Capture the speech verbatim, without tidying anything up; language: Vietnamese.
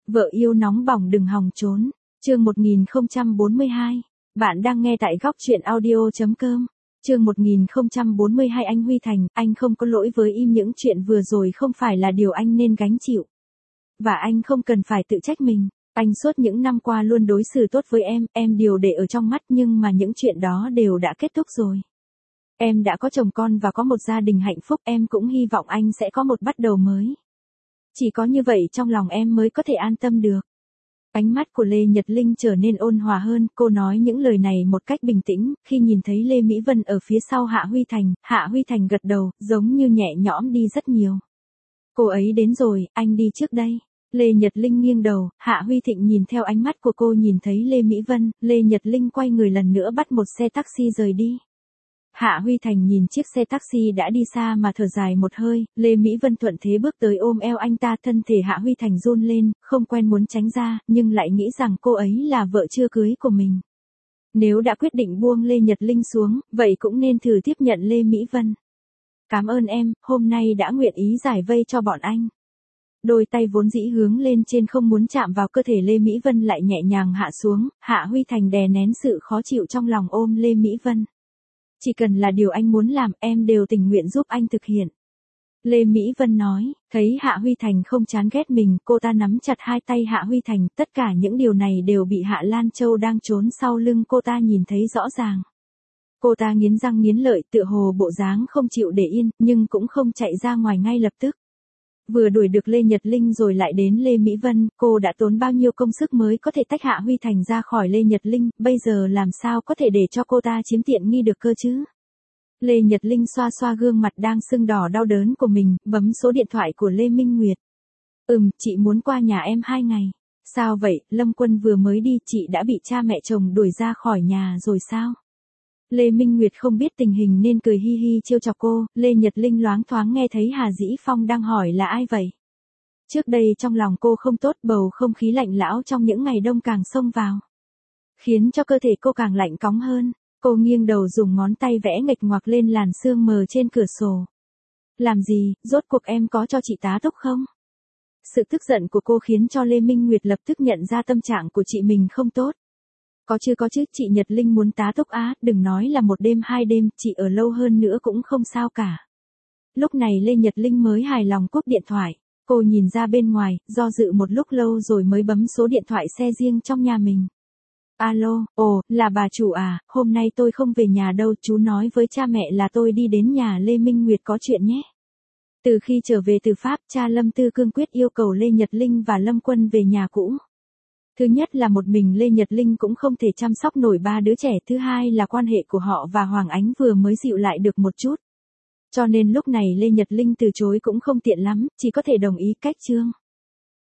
Vợ yêu nóng bỏng đừng hòng trốn. Chương một nghìn không trăm bốn mươi hai. Bạn đang nghe tại góc truyện audio chấm com. Chương một nghìn không trăm bốn mươi hai. Anh Huy Thành, anh không có lỗi với im những chuyện vừa rồi không phải là điều anh nên gánh chịu. Và anh không cần phải tự trách mình. Anh suốt những năm qua luôn đối xử tốt với em, em điều để ở trong mắt nhưng mà những chuyện đó đều đã kết thúc rồi. Em đã có chồng con và có một gia đình hạnh phúc, em cũng hy vọng anh sẽ có một bắt đầu mới. Chỉ có như vậy trong lòng em mới có thể an tâm được. Ánh mắt của Lê Nhật Linh trở nên ôn hòa hơn, cô nói những lời này một cách bình tĩnh, khi nhìn thấy Lê Mỹ Vân ở phía sau Hạ Huy Thành, Hạ Huy Thành gật đầu, giống như nhẹ nhõm đi rất nhiều. Cô ấy đến rồi, anh đi trước đây. Lê Nhật Linh nghiêng đầu, Hạ Huy Thịnh nhìn theo ánh mắt của cô nhìn thấy Lê Mỹ Vân, Lê Nhật Linh quay người lần nữa bắt một xe taxi rời đi. Hạ Huy Thành nhìn chiếc xe taxi đã đi xa mà thở dài một hơi, Lê Mỹ Vân thuận thế bước tới ôm eo anh ta, thân thể Hạ Huy Thành run lên, không quen muốn tránh ra, nhưng lại nghĩ rằng cô ấy là vợ chưa cưới của mình. Nếu đã quyết định buông Lê Nhật Linh xuống, vậy cũng nên thử tiếp nhận Lê Mỹ Vân. Cảm ơn em, hôm nay đã nguyện ý giải vây cho bọn anh. Đôi tay vốn dĩ hướng lên trên không muốn chạm vào cơ thể Lê Mỹ Vân lại nhẹ nhàng hạ xuống, Hạ Huy Thành đè nén sự khó chịu trong lòng ôm Lê Mỹ Vân. Chỉ cần là điều anh muốn làm, em đều tình nguyện giúp anh thực hiện. Lê Mỹ Vân nói, thấy Hạ Huy Thành không chán ghét mình, cô ta nắm chặt hai tay Hạ Huy Thành, tất cả những điều này đều bị Hạ Lan Châu đang trốn sau lưng cô ta nhìn thấy rõ ràng. Cô ta nghiến răng nghiến lợi tựa hồ bộ dáng không chịu để yên, nhưng cũng không chạy ra ngoài ngay lập tức. Vừa đuổi được Lê Nhật Linh rồi lại đến Lê Mỹ Vân, cô đã tốn bao nhiêu công sức mới có thể tách Hạ Huy Thành ra khỏi Lê Nhật Linh, bây giờ làm sao có thể để cho cô ta chiếm tiện nghi được cơ chứ? Lê Nhật Linh xoa xoa gương mặt đang sưng đỏ đau đớn của mình, bấm số điện thoại của Lê Minh Nguyệt. Ừm, chị muốn qua nhà em hai ngày. Sao vậy, Lâm Quân vừa mới đi, chị đã bị cha mẹ chồng đuổi ra khỏi nhà rồi sao? Lê Minh Nguyệt không biết tình hình nên cười hi hi trêu chọc cô, Lê Nhật Linh loáng thoáng nghe thấy Hà Dĩ Phong đang hỏi là ai vậy. Trước đây trong lòng cô không tốt, bầu không khí lạnh lẽo trong những ngày đông càng xông vào. Khiến cho cơ thể cô càng lạnh cóng hơn, cô nghiêng đầu dùng ngón tay vẽ nghịch ngoạc lên làn sương mờ trên cửa sổ. Làm gì, rốt cuộc em có cho chị tá túc không? Sự tức giận của cô khiến cho Lê Minh Nguyệt lập tức nhận ra tâm trạng của chị mình không tốt. Có chứ có chứ, chị Nhật Linh muốn tá túc á, đừng nói là một đêm hai đêm, chị ở lâu hơn nữa cũng không sao cả. Lúc này Lê Nhật Linh mới hài lòng cúp điện thoại, cô nhìn ra bên ngoài, do dự một lúc lâu rồi mới bấm số điện thoại xe riêng trong nhà mình. Alo, ồ, là bà chủ à, hôm nay tôi không về nhà đâu, chú nói với cha mẹ là tôi đi đến nhà Lê Minh Nguyệt có chuyện nhé. Từ khi trở về từ Pháp, cha Lâm Tư cương quyết yêu cầu Lê Nhật Linh và Lâm Quân về nhà cũ. Thứ nhất là một mình Lê Nhật Linh cũng không thể chăm sóc nổi ba đứa trẻ, thứ hai là quan hệ của họ và Hoàng Ánh vừa mới dịu lại được một chút. Cho nên lúc này Lê Nhật Linh từ chối cũng không tiện lắm, chỉ có thể đồng ý cách trương.